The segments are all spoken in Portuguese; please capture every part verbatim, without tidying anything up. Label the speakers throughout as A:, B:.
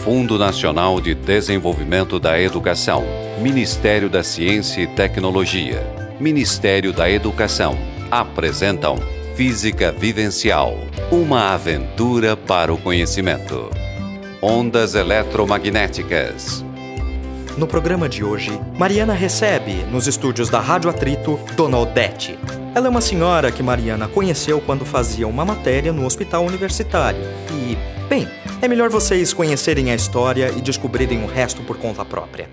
A: Fundo Nacional de Desenvolvimento da Educação, Ministério da Ciência e Tecnologia, Ministério da Educação apresentam Física Vivencial, uma aventura para o conhecimento. Ondas eletromagnéticas.
B: No programa de hoje, Mariana recebe, nos estúdios da Rádio Atrito, Dona Odete. Ela é uma senhora que Mariana conheceu quando fazia uma matéria no hospital universitário. E, bem, é melhor vocês conhecerem a história e descobrirem o resto por conta própria.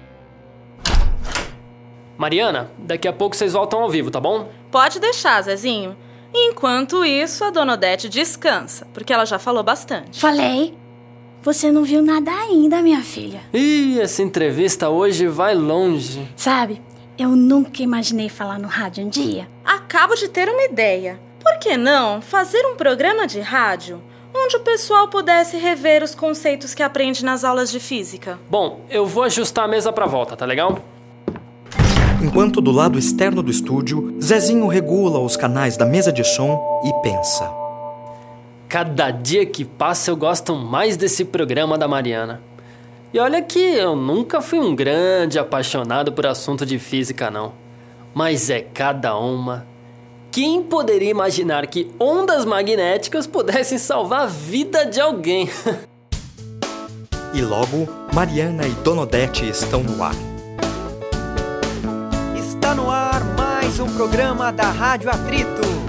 C: Mariana, daqui a pouco vocês voltam ao vivo, tá bom?
D: Pode deixar, Zezinho. Enquanto isso, a Dona Odete descansa, porque ela já falou bastante.
E: Falei. Você não viu nada ainda, minha filha.
C: Ih, essa entrevista hoje vai longe.
E: Sabe, eu nunca imaginei falar no rádio um dia.
D: Acabo de ter uma ideia. Por que não fazer um programa de rádio onde o pessoal pudesse rever os conceitos que aprende nas aulas de física?
C: Bom, eu vou ajustar a mesa pra volta, tá legal?
B: Enquanto do lado externo do estúdio, Zezinho regula os canais da mesa de som e pensa.
C: Cada dia que passa eu gosto mais desse programa da Mariana. E olha que eu nunca fui um grande apaixonado por assunto de física, não. Mas é cada uma. Quem poderia imaginar que ondas magnéticas pudessem salvar a vida de alguém?
B: E logo, Mariana e Dona Odete estão no ar.
F: Está no ar mais um programa da Rádio Atrito.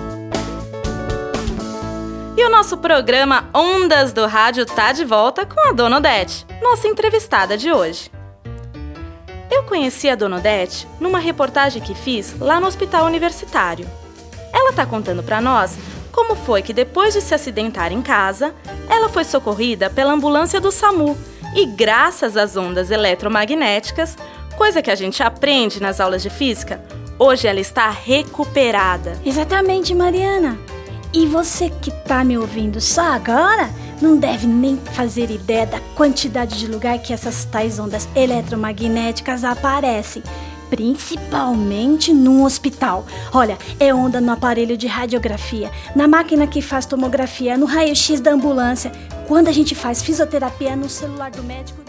D: E o nosso programa Ondas do Rádio tá de volta com a Dona Odete, nossa entrevistada de hoje. Eu conheci a Dona Odete numa reportagem que fiz lá no hospital universitário. Ela tá contando pra nós como foi que depois de se acidentar em casa, ela foi socorrida pela ambulância do SAMU e graças às ondas eletromagnéticas, coisa que a gente aprende nas aulas de física, hoje ela está recuperada.
E: Exatamente, Mariana. E você que tá me ouvindo só agora, não deve nem fazer ideia da quantidade de lugar que essas tais ondas eletromagnéticas aparecem. Principalmente num hospital. Olha, é onda no aparelho de radiografia, na máquina que faz tomografia, no raio-x da ambulância, quando a gente faz fisioterapia no celular do médico.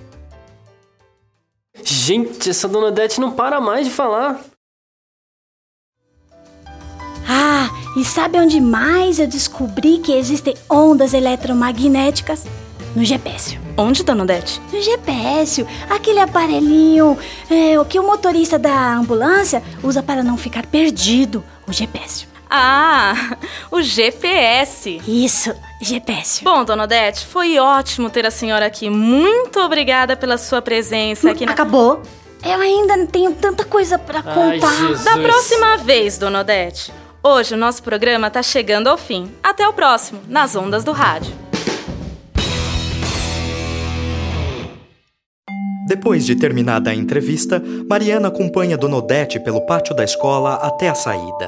C: Gente, essa Dona Odete não para mais de falar.
E: Ah, e sabe onde mais eu descobri que existem ondas eletromagnéticas? No G P S.
D: Onde, Dona Odete?
E: No G P S, aquele aparelhinho é, o que o motorista da ambulância usa para não ficar perdido, o G P S.
D: Ah, o G P S.
E: Isso, G P S.
D: Bom, Dona Odete, foi ótimo ter a senhora aqui. Muito obrigada pela sua presença aqui na...
E: Acabou? Eu ainda tenho tanta coisa para contar.
C: Ai, Jesus.
D: Da próxima vez, Dona Odete. Hoje o nosso programa está chegando ao fim. Até o próximo, nas Ondas do Rádio.
B: Depois de terminada a entrevista, Mariana acompanha Dona Odete pelo pátio da escola até a saída.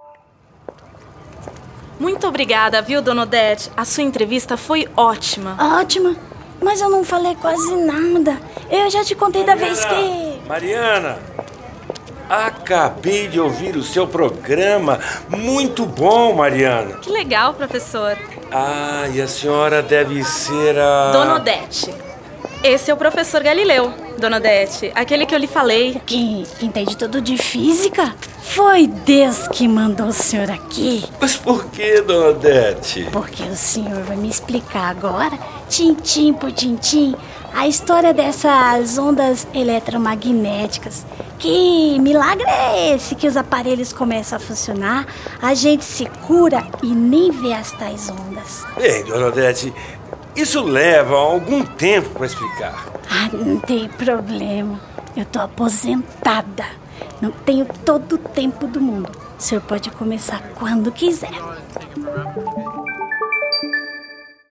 D: Muito obrigada, viu, Dona Odete? A sua entrevista foi ótima.
E: Ótima, mas eu não falei quase nada. Eu já te contei
G: Mariana,
E: da vez que...
G: Mariana, acabei de ouvir o seu programa. Muito bom, Mariana.
D: Que legal, professor.
G: Ah, e a senhora deve ser a...
D: Dona Odete. Esse é o professor Galileu, Dona Odete, aquele que eu lhe falei.
E: Quem entende tudo de física? Foi Deus que mandou o senhor aqui.
G: Mas por que, Dona Odete?
E: Porque o senhor vai me explicar agora, tintim por tintim, a história dessas ondas eletromagnéticas. Que milagre é esse que os aparelhos começam a funcionar, a gente se cura e nem vê as tais ondas?
G: Bem, Dona Odete, isso leva algum tempo para explicar.
E: Ah, não tem problema. Eu tô aposentada. Não tenho todo o tempo do mundo. O senhor pode começar quando quiser.